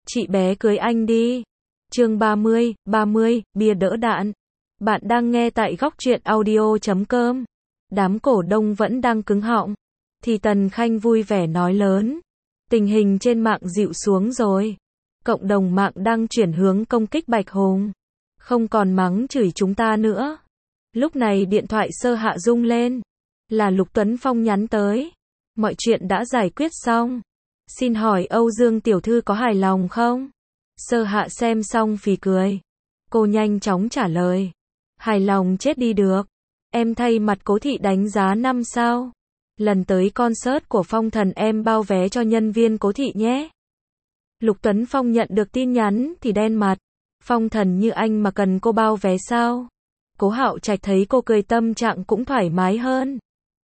Chị bé cưới anh đi. Chương 30, bia đỡ đạn. Bạn đang nghe tại góc truyện audio.com. Đám cổ đông vẫn đang cứng họng. Thì Tần Khanh vui vẻ nói lớn. Tình hình trên mạng dịu xuống rồi. Cộng đồng mạng đang chuyển hướng công kích Bạch Hùng. Không còn mắng chửi chúng ta nữa. Lúc này điện thoại Sơ Hạ rung lên. Là Lục Tuấn Phong nhắn tới. Mọi chuyện đã giải quyết xong. Xin hỏi Âu Dương tiểu thư có hài lòng không? Sơ Hạ xem xong phì cười. Cô nhanh chóng trả lời. Hài lòng chết đi được. Em thay mặt Cố thị đánh giá 5 sao. Lần tới concert của Phong Thần em bao vé cho nhân viên Cố thị nhé. Lục Tuấn Phong nhận được tin nhắn thì đen mặt. Phong Thần như anh mà cần cô bao vé sao? Cố Hạo Trạch thấy cô cười tâm trạng cũng thoải mái hơn.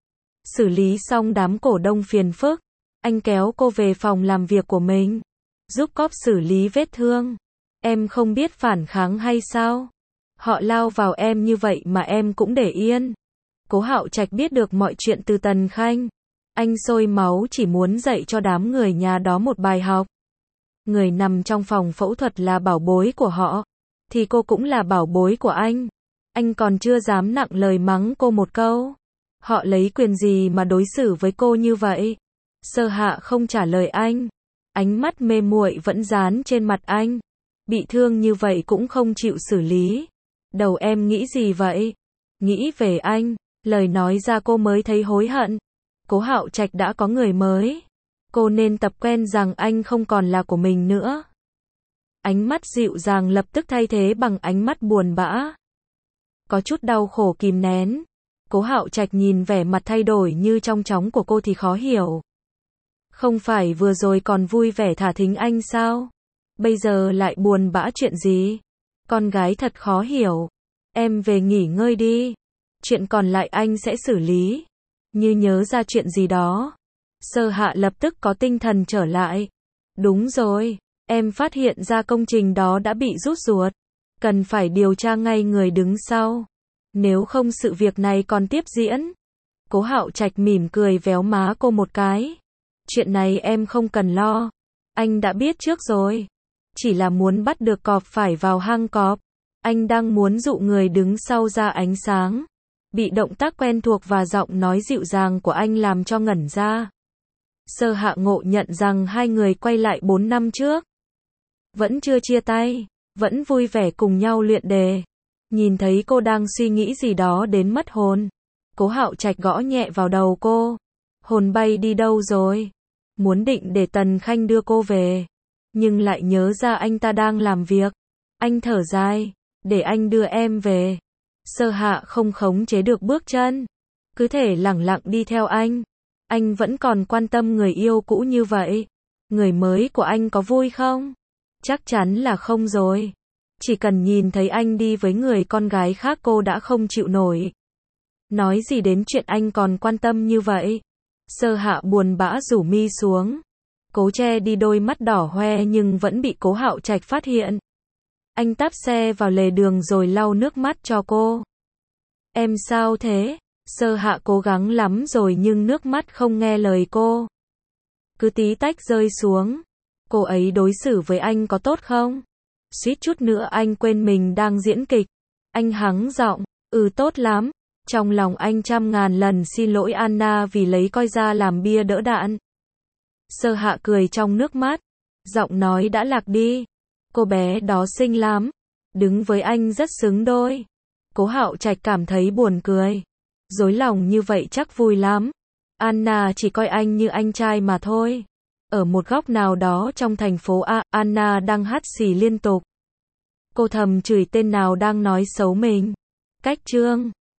Xử lý xong đám cổ đông phiền phức, anh kéo cô về phòng làm việc của mình, giúp cóp xử lý vết thương. Em không biết phản kháng hay sao? Họ lao vào em như vậy mà em cũng để yên. Cố Hạo Trạch biết được mọi chuyện từ Tần Khanh. Anh sôi máu chỉ muốn dạy cho đám người nhà đó một bài học. Người nằm trong phòng phẫu thuật là bảo bối của họ, thì cô cũng là bảo bối của anh. Anh còn chưa dám nặng lời mắng cô một câu. Họ lấy quyền gì mà đối xử với cô như vậy? Sơ Hạ không trả lời anh. Ánh mắt mê muội vẫn dán trên mặt anh. Bị thương như vậy cũng không chịu xử lý. Đầu em nghĩ gì vậy? Nghĩ về anh. Lời nói ra cô mới thấy hối hận. Cố Hạo Trạch đã có người mới. Cô nên tập quen rằng anh không còn là của mình nữa. Ánh mắt dịu dàng lập tức thay thế bằng ánh mắt buồn bã. Có chút đau khổ kìm nén. Cố Hạo Trạch nhìn vẻ mặt thay đổi như trong chóng của cô thì khó hiểu. Không phải vừa rồi còn vui vẻ thả thính anh sao? Bây giờ lại buồn bã chuyện gì? Con gái thật khó hiểu. Em về nghỉ ngơi đi. Chuyện còn lại anh sẽ xử lý. Như nhớ ra chuyện gì đó. Sơ Hạ lập tức có tinh thần trở lại. Đúng rồi, em phát hiện ra công trình đó đã bị rút ruột. Cần phải điều tra ngay người đứng sau. Nếu không sự việc này còn tiếp diễn. Cố Hạo Trạch mỉm cười véo má cô một cái. Chuyện này em không cần lo. Anh đã biết trước rồi. Chỉ là muốn bắt được cọp phải vào hang cọp. Anh đang muốn dụ người đứng sau ra ánh sáng. Bị động tác quen thuộc và giọng nói dịu dàng của anh làm cho ngẩn ra. Sơ Hạ ngộ nhận rằng hai người quay lại 4 năm trước. Vẫn chưa chia tay. Vẫn vui vẻ cùng nhau luyện đề. Nhìn thấy cô đang suy nghĩ gì đó đến mất hồn. Cố Hạo Trạch gõ nhẹ vào đầu cô. Hồn bay đi đâu rồi? Muốn định để Tần Khanh đưa cô về. Nhưng lại nhớ ra anh ta đang làm việc. Anh thở dài. Để anh đưa em về. Sơ Hạ không khống chế được bước chân. Cứ thể lẳng lặng đi theo anh. Anh vẫn còn quan tâm người yêu cũ như vậy. Người mới của anh có vui không? Chắc chắn là không rồi. Chỉ cần nhìn thấy anh đi với người con gái khác cô đã không chịu nổi. Nói gì đến chuyện anh còn quan tâm như vậy? Sơ Hạ buồn bã rủ mi xuống. Cố che đi đôi mắt đỏ hoe nhưng vẫn bị Cố Hạo Trạch phát hiện. Anh táp xe vào lề đường rồi lau nước mắt cho cô. Em sao thế? Sơ Hạ cố gắng lắm rồi nhưng nước mắt không nghe lời cô. Cứ tí tách rơi xuống. Cô ấy đối xử với anh có tốt không? Suýt chút nữa anh quên mình đang diễn kịch. Anh hắng giọng, tốt lắm. Trong lòng anh trăm ngàn lần xin lỗi Anna vì lấy coi ra làm bia đỡ đạn. Sơ Hạ cười trong nước mắt. Giọng nói đã lạc đi. Cô bé đó xinh lắm. Đứng với anh rất xứng đôi. Cố Hạo Trạch cảm thấy buồn cười. Dối lòng như vậy chắc vui lắm. Anna chỉ coi anh như anh trai mà thôi. Ở một góc nào đó trong thành phố A, Anna đang hắt xì liên tục. Cô thầm chửi tên nào đang nói xấu mình. Cách chương